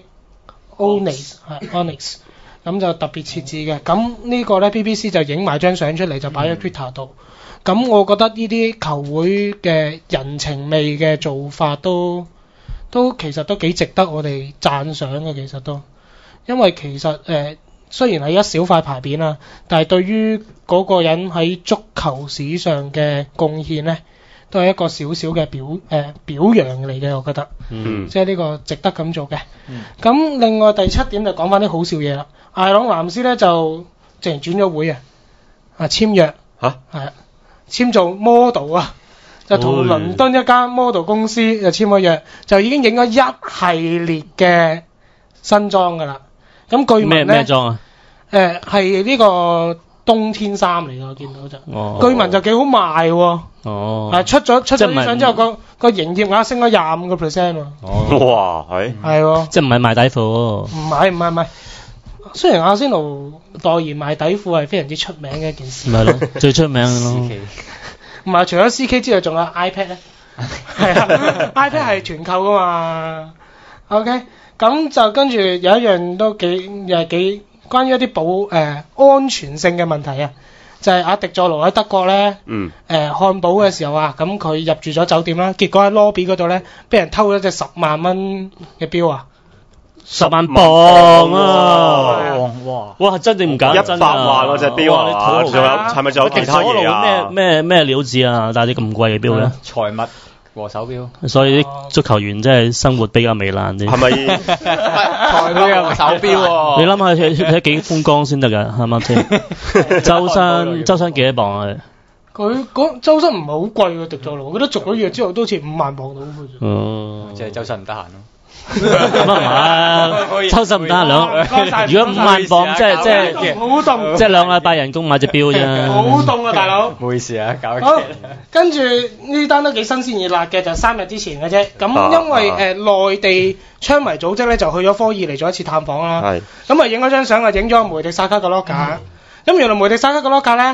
Onyx 係 Onyx，咁就特別設置嘅。咁呢個咧 B B C 就影埋張相出嚟就擺喺 Twitter 度。咁、嗯、我覺得呢啲球會嘅人情味嘅做法都都其實都幾值得我哋讚賞嘅，其實都。因為其實誒、呃、雖然係一小塊牌匾啦，但係對於嗰個人喺足球史上嘅貢獻咧，都係一個少少嘅表誒、呃、表揚嚟嘅，我覺得。嗯。即係呢個值得咁做嘅。嗯。咁另外第七點就講翻啲好笑嘢啦。艾朗藍斯咧就直情轉咗會啊，啊簽約。嚇哈？係啊，簽做 model 啊，就同倫敦一間 model 公司就簽咗約，就已經影咗一系列嘅新裝㗎啦。咁據聞咧，咩咩裝啊？誒係呢個冬天衫嚟㗎，我見到就。哦。據聞就幾好賣喎。哦。係出咗出咗啲相之後，個個營業額升咗廿五個 percent 喎。 哦。哇，係。係喎。 即係唔係賣底褲？ 唔係唔係唔係。雖然阿仙奴代言賣底褲係非常之出名嘅一件事。 咪咯，最出名嘅咯。 唔係，除咗 C K 之外，仲有 iPad 咧。係啊 ，iPad 係全購㗎嘛。OK。咁就跟住有一樣都幾又係幾關於一啲保誒、呃、安全性嘅問題啊，就係、是、阿迪佐羅喺德國咧，誒、嗯呃、漢堡嘅時候啊，咁佢入住咗酒店啦，結果喺 lobby 嗰度咧，俾人偷咗隻十萬蚊嘅錶啊， 十萬磅啊！ 哇！ 哇！真定唔假？ 一百萬嗰隻錶啊！仲有係咪仲有其他嘢啊？ 咩咩咩料子啊？帶啲咁貴嘅錶咧？ 財物。和手錶， 所以啲足球員真係生活比較糜爛啲。係咪？ 財錶又手錶喎？ 你諗下佢睇幾風光先得㗎，係咪先？周身周身幾多磅啊？ 佢嗰周身唔係好貴嘅迪佐羅，我覺得續咗約之後都好似五萬磅到嘅啫。 哦， 即係周身唔得閒咯。 咁啊唔係，周身唔得閒兩。如果五萬磅，即係即係好凍， 即係兩禮拜人工買隻錶啫。 好凍啊，大佬！ 唔好意思啊，搞好，跟住呢單都幾新鮮熱辣嘅，就三日之前嘅啫。咁因為誒內地槍迷組織咧就去咗科爾嚟做一次探訪啦。係。咁啊影咗張相啊，影咗梅迪薩卡嘅 locker。咁原來梅迪薩卡嘅 locker 咧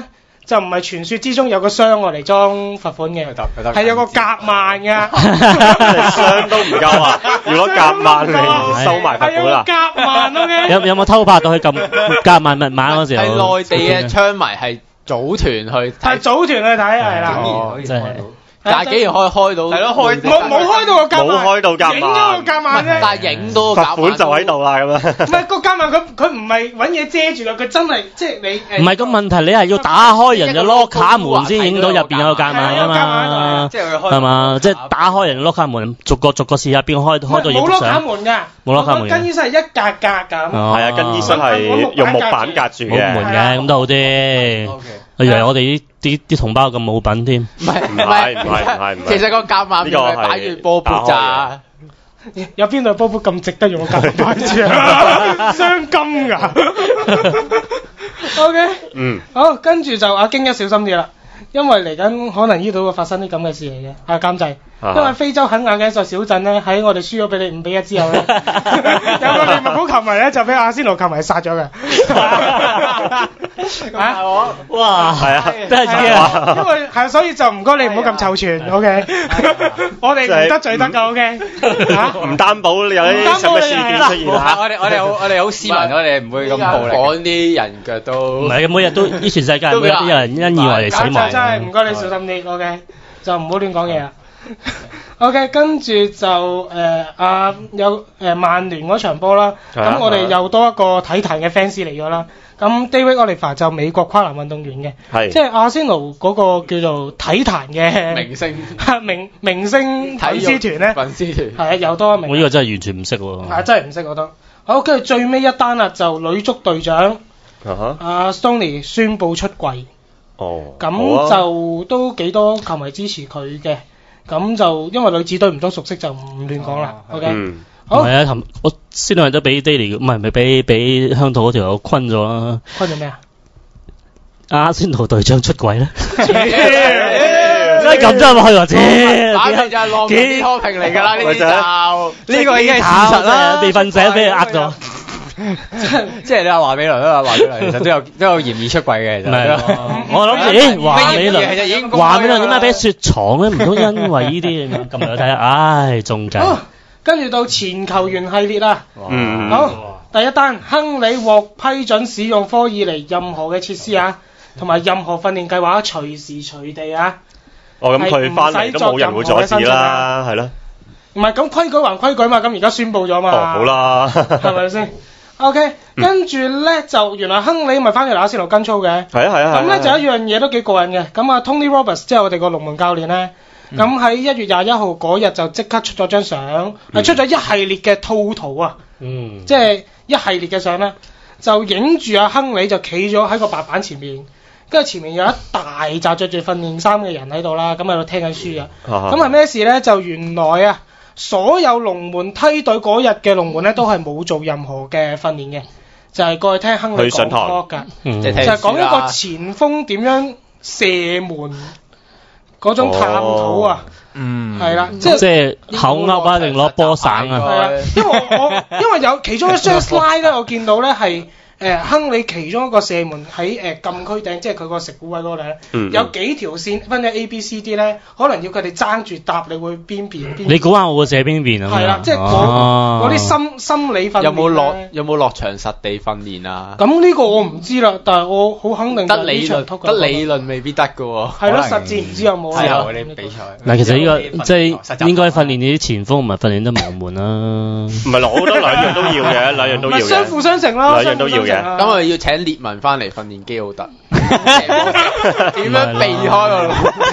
就唔係傳說之中有個箱我嚟裝罰款嘅，係有個夾萬㗎， 箱都唔夠啊！如果夾萬嚟收埋罰款啦， 夾萬 OK。 有有冇偷拍到佢撳夾萬密碼嗰時候？ 係內地嘅槍迷係組團去， 係組團去睇係啦， 真係。 但係竟然可以開到，係咯開冇冇開到個夾萬， 冇開到夾萬， 影咗個夾萬啫。 但係影到個罰款就喺度啦咁樣。 唔係個夾萬，佢佢唔係揾嘢遮住㗎，佢真係即係你。 唔係個問題，你係要打開人嘅 locker 門先影到入邊有個夾萬㗎嘛，係嘛？即係打開人嘅 locker 門，逐個逐個試下邊開開到影冇 locker 相。 門㗎， 冇 locker 門。 更衣室係一格格咁。 係啊，更衣室係用木板隔住嘅。 冇門嘅，咁都好啲。我以為我哋啲啲啲同胞咁冇品添。 唔係唔係唔係唔係唔係， 其實個夾萬係擺住波盤咋。 有邊度波盤咁值得用個夾萬擺住啊？鑲金㗎。OK。嗯。好，跟住就阿京一小心啲啦，因為嚟緊可能呢度會發生啲咁嘅事嚟嘅，阿監製。因為非洲肯亞嘅一座小鎮咧，喺我哋輸咗俾你五比一之後咧，有個利物浦球迷咧就俾阿仙奴球迷殺咗嘅。啊！ 哇！ 係啊， 真係自己啊！ 因為係，所以就唔該你唔好咁臭串 ，OK？我哋唔得罪得㗎 ，OK？嚇， 唔擔保有啲什麼事件出現啊！ 我哋我哋好我哋好斯文，我哋唔會咁暴力。 講啲人腳都唔係，每日都呢全世界每日都有人因意外嚟死亡。 真係唔該你小心啲 ，OK？就唔好亂講嘢啦。OK， 跟住就誒啊有誒曼聯嗰場波啦，咁我哋又多一個體壇嘅 fans 嚟咗啦。咁 David Oliver 就美國跨欄運動員嘅， 係即係阿仙奴嗰個叫做體壇嘅明星明明星粉絲團咧， 粉絲團係啊又多一名。 我呢個真係完全唔識喎。 係真係唔識我都。好，跟住最尾一單啦，就女足隊長阿 Stoney 宣布出櫃。 哦。 咁就都幾多球迷支持佢嘅。咁就因為女子隊唔多熟悉就唔亂講啦 ，OK？ 嗯， 好。 係啊，琴我先兩日都俾 Daily 唔係咪俾俾香島嗰條友昆咗啦。 昆咗咩啊？ 阿仙奴隊長出軌咧？真係咁真係去或者？ 打嘅就係浪漫拖平嚟㗎啦，呢啲就呢個已經係事實啦， 未瞓醒俾佢呃咗。 即係你話華美倫啦，華美倫其實都有都有嫌疑出軌嘅，其實。 我諗住，咦，華美倫，華美倫點解俾雪藏咧？唔通因為呢啲咁嚟睇下？唉，中計。 好，跟住到前球員系列啦。 嗯。 好，第一單，亨利獲批准使用科爾尼任何嘅設施啊，同埋任何訓練計劃，隨時隨地啊。 哦，咁佢翻嚟都冇人會阻止啦，係咯。 唔係，咁規矩還規矩嘛，咁而家宣佈咗嘛。 哦，好啦。 係咪先？OK，跟住咧就原來亨利咪翻去阿仙奴跟操嘅， 係啊係啊， 咁咧就一樣嘢都幾過癮嘅，咁啊 Tony Roberts 即係我哋個龍門教練咧，咁喺一月廿一號嗰日就即刻出咗張相，係出咗一系列嘅套圖啊， 嗯， 即係一系列嘅相咧，就影住阿亨利就企咗喺個白板前面，跟住前面有一大紮着住訓練衫嘅人喺度啦，咁喺度聽緊書啊，咁係咩事咧？就原來啊。所有龍門梯隊嗰日嘅龍門咧，都係冇做任何嘅訓練嘅，就係、是、過去聽亨利講課㗎， 嗯、 就係講一個前鋒點樣射門嗰種探討啊， 嗯， 係啦，即係即係口噏啊定攞波省啊， 係啊，因為我我因為有其中一張 slide 咧，我見到咧係。誒亨利其中一個射門喺誒禁區頂，即係佢個食股位嗰度咧， 嗯、 有幾條線分咗 A、B、C、D 咧，可能要佢哋爭住答，你會邊邊邊？ 你估下我會射邊邊啊？ 係啦，即係嗰啲心心理訓練有冇落有冇落場實地訓練啊？ 咁呢個我唔知啦，但係我好肯定得理論，得理論未必得㗎喎。 係咯，實戰唔知有冇之後嗰啲比賽。 嗱，其實呢個即係應該訓練你啲前鋒，唔係訓練得龍門啦。 唔係，我覺得兩樣都要嘅，兩樣都要嘅。 相輔相成啦， 兩樣都要嘅。 咁我要請列文翻嚟訓練基奧特，點樣避開個？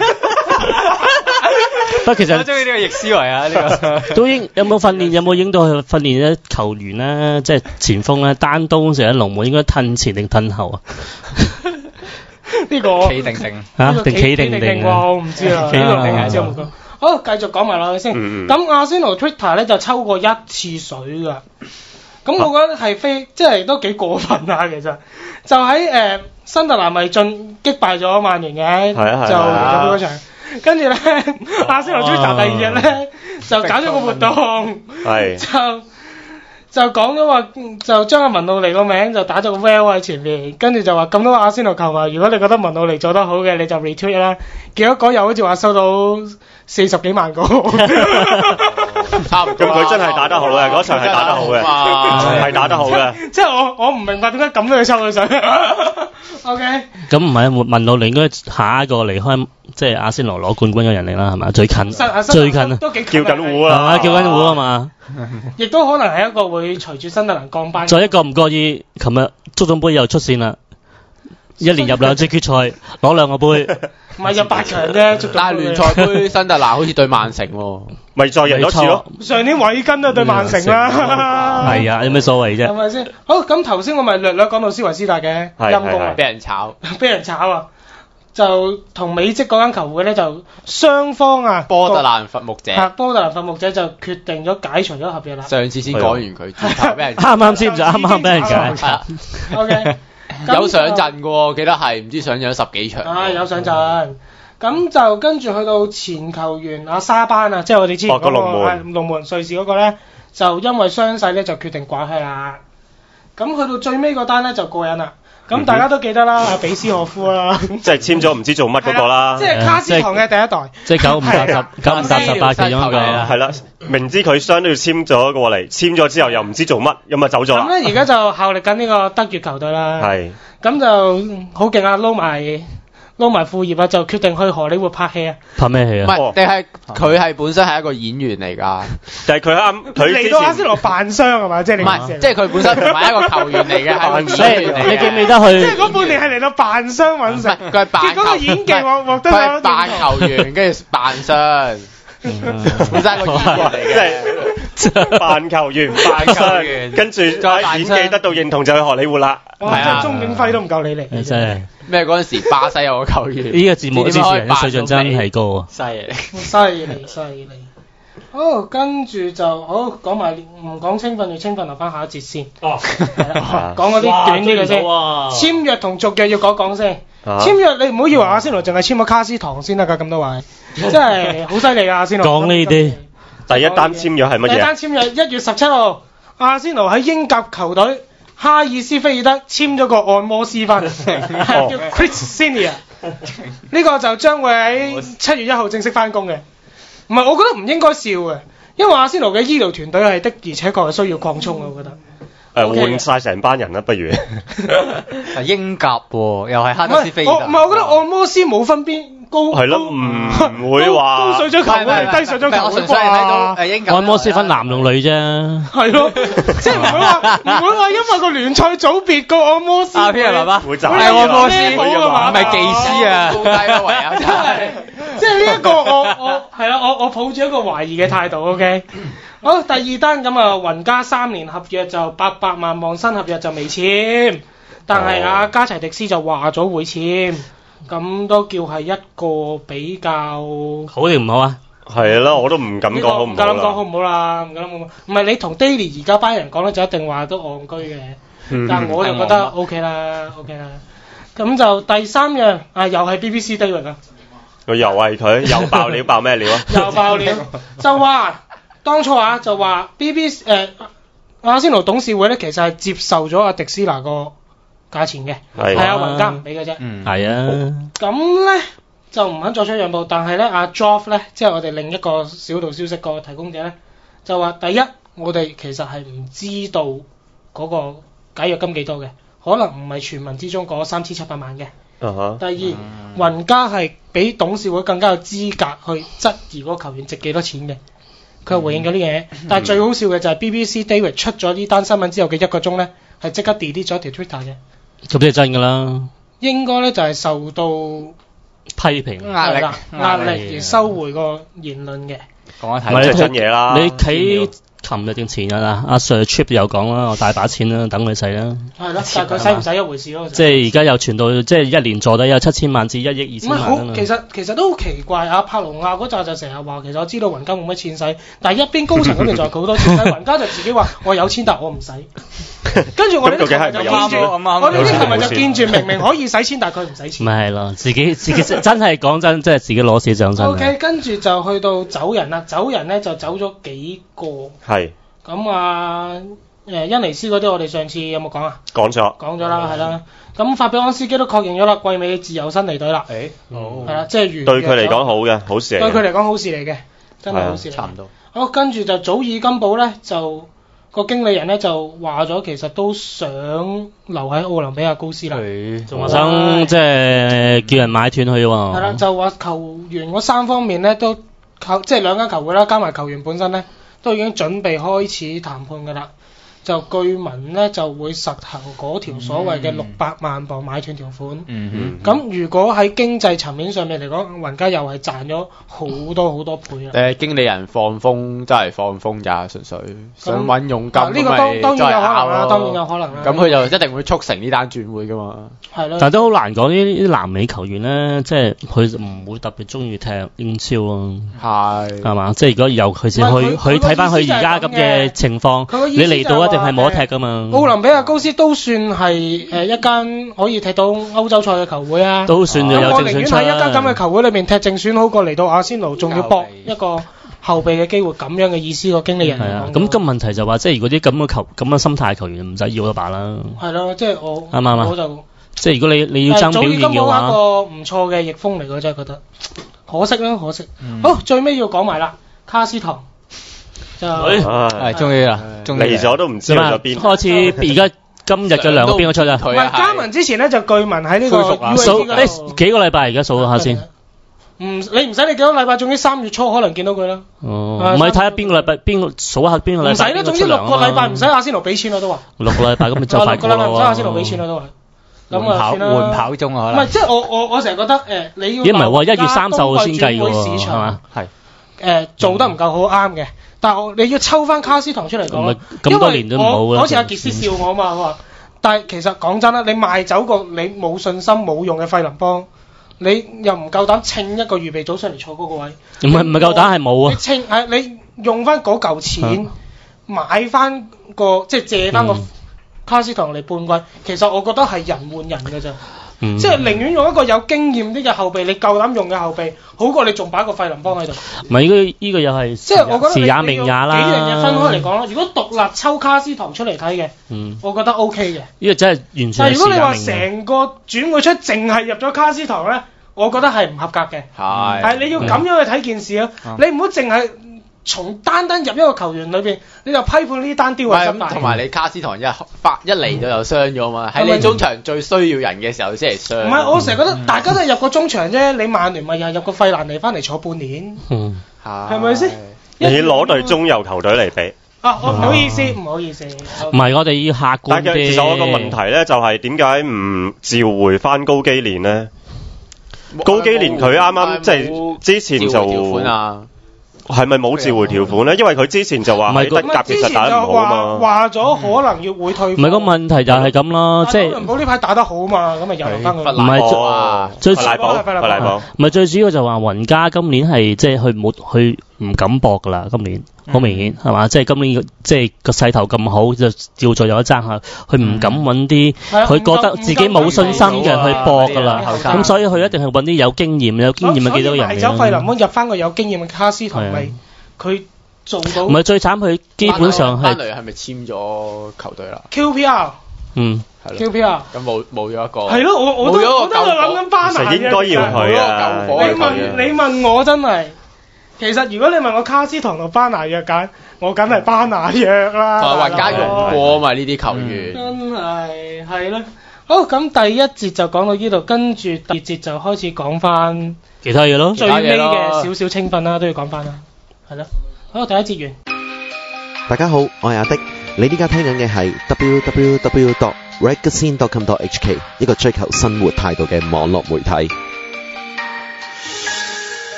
不過其實我中意呢個逆思維啊！呢個都應有冇訓練？有冇影到佢訓練啲球員咧？即係前鋒咧，單刀成日龍門應該褪前定褪後啊？ 呢個企定定嚇定企定定啊！我唔知啦，呢個定係知冇講。好，繼續講埋落去先。咁阿仙奴 Twitter 咧就抽過一次水㗎。咁我覺得係非即係都幾過分啊！其實就喺誒新特蘭迷進擊敗咗曼聯嘅，就贏咗嗰場。跟住咧，阿仙奴 Twitter 第二日咧就搞咗個活動，就就講咗話，就將阿文路尼個名就打咗個 well 喺前面，跟住就話咁多阿仙奴球迷，如果你覺得文路尼做得好嘅，你就 retweet 啦。結果嗰日好似話收到四十幾萬個， 差唔多。咁佢真係打得好嘅，嗰場係打得好嘅，係打得好嘅。 即係我我唔明白點解咁都要抽佢水。O K。 咁唔係文路尼應該下一個離開即係阿仙奴攞冠軍嘅人嚟啦，係嘛？最近最近啊， 都幾叫緊糊啊， 係嘛？叫緊糊啊嘛。 亦都可能係一個會隨住新特蘭降班。 再一個唔覺意，琴日足總杯又出線啦，一連入兩次決賽，攞兩個杯。 唔係入八強啫， 但係聯賽杯新特蘭好似對曼城喎， 咪再贏多次咯。 上年韋根都對曼城啦。 係啊，有咩所謂啫？ 係咪先？好，咁頭先我咪略略講到斯維斯達嘅陰公啊， 俾人炒， 俾人炒啊！就同美職嗰間球會咧，就雙方啊， 波特蘭伐木者， 啊，波特蘭伐木者就決定咗解除咗合約啦。 上次先講完佢，轉頭俾人啱啱先就啱啱俾人解。 O K。 有上陣嘅喎，記得係唔知上咗十幾場。 啊，有上陣。咁就跟住去到前球員阿沙班啊，即係我哋之前嗰個係龍門瑞士嗰個咧，就因為傷勢咧就決定掛靴啦。咁去到最尾嗰單咧就過癮啦。咁大家都記得啦，阿比斯霍夫啦， 即係簽咗唔知做乜嗰個啦， 即係卡斯唐嘅第一代， 即係九五搭十九五搭十八其中一個， 係啦，明知佢傷都要簽咗過嚟，簽咗之後又唔知做乜，咁啊走咗啦。 咁咧而家就效力緊呢個德乙球隊啦， 係， 咁就好勁啊，撈埋。撈埋副業啊，就決定去荷里活拍戲啊！ 拍咩戲啊？ 唔係，定係佢係本身係一個演員嚟㗎？ 但係佢啱佢嚟到阿仙奴扮傷係嘛？即係你唔係，即係佢本身唔係一個球員嚟嘅，係演員嚟嘅。 你記唔記得去？ 即係嗰半年係嚟到扮傷揾食， 佢係扮結果個演技獲獲得咗。 扮球員，跟住扮傷，本身係個演員嚟嘅。 即係扮球員、扮傷，跟住再演技得到認同就去荷里活啦。 哇！即係鐘景輝都唔夠你嚟。 真係。 咩嗰陣時巴西有個球員？ 呢個節目主持人嘅水準真係高啊！ 犀利， 犀利，犀利。好，跟住就好講埋唔講青訓，要青訓留翻下一節先。哦，係啦，講嗰啲短啲嘅先。簽約同續約要講講先。簽約你唔好以為阿仙奴淨係簽咗卡斯唐先得㗎，咁多位，真係好犀利啊！阿仙奴講呢啲。 第一單簽約係乜嘢？ 第一單簽約一月十七號，阿仙奴喺英甲球隊哈爾斯菲爾德簽咗個按摩師翻，叫 Chris Senior。呢個就將會喺七月一號正式翻工嘅。唔係，我覺得唔應該笑嘅，因為阿仙奴嘅醫療團隊係的，而且確係需要擴充啊，我覺得。 誒換曬成班人啦，不如。 英甲喎，又係哈爾斯菲爾德。 唔係，我覺得按摩師冇分邊。高係咯，唔會話高水準球會低水準球會啩？ 按摩師分男同女啫。 係咯，即係唔會話唔會話因為個聯賽組別個按摩師。 阿 P 啊，爸爸會就係按摩師， 唔係技師啊， 高低啊，唯有真係。 即係呢一個我我係啦，我我抱住一個懷疑嘅態度 ，OK。好，第二單咁啊，雲加三年合約就八百萬磅新合約就未簽，但係阿加齊迪斯就話咗會簽。咁都叫係一個比較好定唔好啊？ 係啦，我都唔敢講好唔好啦。 唔敢講好唔好啦，唔敢講好唔好。唔係你同 Daily 而家班人講咧，就一定話都戇居嘅。嗯、但係我就覺得 OK 啦 ，OK 啦。咁就第三樣啊，又係 B B C Daily 啊。 佢又係佢，又爆料，爆咩料啊？ 又爆料，就話當初啊，就話 B B C 誒阿仙奴董事會咧，其實係接受咗阿迪斯拿個價錢嘅，係阿雲加唔俾嘅啫。 嗯，係啊。 咁咧就唔肯作出讓步，但係咧阿 Joff 咧，即係我哋另一個小道消息個提供者咧，就話第一，我哋其實係唔知道嗰個解約金幾多嘅，可能唔係傳聞之中嗰三千七百萬嘅。 Uh huh. 第二，嗯、雲加係比董事會更加有資格去質疑嗰個球員值幾多錢嘅。佢係回應咗呢嘢，嗯、但係最好笑嘅就係 B B C David 出咗呢單新聞之後嘅一個鐘咧，係即刻 delete 咗條 Twitter 嘅。 咁即係真㗎啦。應該咧就係、是、受到批評壓力壓力而收回個言論嘅。 講一睇即係真嘢啦。 你企琴日定前日啊？阿 Sir Trip 又講啦，我大把錢啦，等佢使啦。 係咯，但係佢使唔使一回事咯。 即係而家又傳到，即係一年坐底有七千萬至一億二千萬啦。 唔係好，其實其實都好奇怪啊！帕隆亞嗰陣就成日話，其實我知道雲加冇乜錢使，但係一邊高層嗰邊就話佢好多錢使，雲加就自己話我有錢，但係我唔使。跟住我哋啲球迷就見住，我哋啲球迷就見住明明可以使錢，但係佢唔使錢。 咪係咯，自己自己真係講真，即係自己攞少獎金。 O K， 跟住就去到走人啦，走人咧就走咗幾個。 係。 咁啊， 誒恩尼斯嗰啲，我哋上次有冇講啊？ 講咗， 講咗啦，係啦。咁法比安斯基都確認咗啦，季尾自由身離隊啦。 誒，好。 係啦，即係完。 對佢嚟講好嘅，好事嚟嘅。 對佢嚟講好事嚟嘅，真係好事嚟。 差唔多。 好，跟住就祖爾金寶咧，就個經理人咧就話咗，其實都想留喺奧林比亞高斯啦。 仲話想即係叫人買斷佢喎。 係啦，就話球員嗰三方面咧都球，即係兩間球會啦，加埋球員本身咧，都已經準備開始談判㗎啦。就據聞咧就會實行嗰條所謂嘅六百萬磅買斷條款。嗯嗯。咁、嗯、如果喺經濟層面上面嚟講，雲加又係賺咗好多好多倍啦。 誒，經理人放風真係放風咋，純粹想揾佣金咁咪呢個當當然有可能啦，當然有可能啦。 咁佢就一定會促成呢單轉會㗎嘛。係咯。 但係都好難講，呢啲南美球員咧，即係佢唔會特別中意踢英超咯。係。係嘛？即係如果由佢先去去睇翻佢而家咁嘅情況，你嚟到一定係冇得踢噶嘛？ 奧林比亞高斯都算係誒一間可以踢到歐洲賽嘅球會啊！ 都算有正選賽。 我寧願喺一間咁嘅球會裏面踢正選好過嚟到阿仙奴，仲要搏一個後備嘅機會，咁樣嘅意思個經理人。 係啊，咁個問題就話，即係如果啲咁嘅球咁嘅心態球員唔使要都罷啦。 係咯，即係我啱唔啱啊？ 我就即係如果你你要爭表現嘅話， 祖爾金寶係一個唔錯嘅翼鋒嚟，我真係覺得可惜啦，可惜。好，最尾要講埋啦，卡斯唐。就係終於啦， 嚟咗都唔知去咗邊。 開始而家今日嘅糧邊個出啊？ 唔係加盟之前咧就據聞喺呢個數呢幾個禮拜而家數下先。 唔，你唔使你幾多禮拜，總之三月初可能見到佢啦。 哦，唔係睇下邊個禮拜邊個數下邊個禮拜。 唔使啦，總之六個禮拜唔使阿仙奴俾錢啦都話。 六個禮拜咁咪就快過咯。 六個禮拜唔使阿仙奴俾錢啦都話。咁啊算啦。 換跑中啊可能。 唔係即係我我我成日覺得誒你要。 咦唔係喎，一月三十號先計喎，係嘛？係。 誒做得唔夠好啱嘅，但係你要抽翻卡斯唐出嚟講， 咁多年都冇啦。 好似阿傑斯笑我啊嘛，佢話，但係其實講真啦，你賣走個你冇信心冇用嘅費林邦，你又唔夠膽稱一個預備組上嚟坐嗰個位。 唔係唔係夠膽係冇啊！ 你稱係你用翻嗰嚿錢買翻個即係借翻個卡斯唐嚟半季，其實我覺得係人換人嘅咋。嗯、即係寧願用一個有經驗啲嘅後備，你夠膽用嘅後備，好過你仲擺個費林邦喺度。 唔係呢個呢個又係即係我覺得時也命也啦。 幾樣嘢分開嚟講啦。如果獨立抽卡斯唐出嚟睇嘅，嗯，我覺得 OK 嘅。 呢個真係完全係。 但係如果你話成個轉會出淨係入咗卡斯唐咧，我覺得係唔合格嘅。係係你要咁樣去睇件事啊！嗯、你唔好淨係從單單入一個球員裏邊，你就批判呢單雕係失敗。 同埋你卡斯唐一發一嚟到就傷咗嘛，喺、嗯、你中場最需要人嘅時候先嚟傷。唔係， 我成日覺得大家都係入個中場啫，你曼聯咪又係入個費蘭尼翻嚟坐半年，嗯，係咪先？ 你攞隊中游球隊嚟比啊！我唔好意思，唔好意思。 唔係，我哋要客觀啲。 但係其實我個問題咧，就係點解唔召回翻高基連呢？高基連佢啱啱即係之前就。係咪冇召回條款咧？因為佢之前就話喺德甲其實打得唔好啊嘛。 話咗可能要會退。 唔係個問題就係咁咯，即係。 唔好呢排打得好嘛，咁咪又翻佢。 唔係最最主要唔係最主要就話雲加今年係即係佢冇佢唔敢搏㗎啦，今年好明顯係嘛？即係今年即係個勢頭咁好，就叫做有得爭下。佢唔敢揾啲佢覺得自己冇信心嘅去搏㗎啦。咁所以佢一定係揾啲有經驗、有經驗嘅幾多人嘅。 賣走費林安入翻個有經驗嘅卡斯唐咪佢做到。 唔係最慘，佢基本上係。 翻嚟係咪簽咗球隊啦 ？Q P R。 嗯。 Q P R。 咁冇冇咗一個。 係咯，我我都我都係諗緊班牙嘅。 應該要佢啊！ 你問你問我真係。其實如果你問我卡斯唐同班拿約揀，我梗係班拿約啦。 同埋雲加用過啊嘛呢啲球員。 真係係啦。好，咁第一節就講到呢度，跟住第二節就開始講翻其他嘢咯。 最尾嘅少少青訓啦，都要講翻啦。係咯。好，第一節完。 大家好，我係阿迪。你依家聽緊嘅係 double-u double-u double-u dot ragazine dot com dot h k 一個追求生活態度嘅網絡媒體。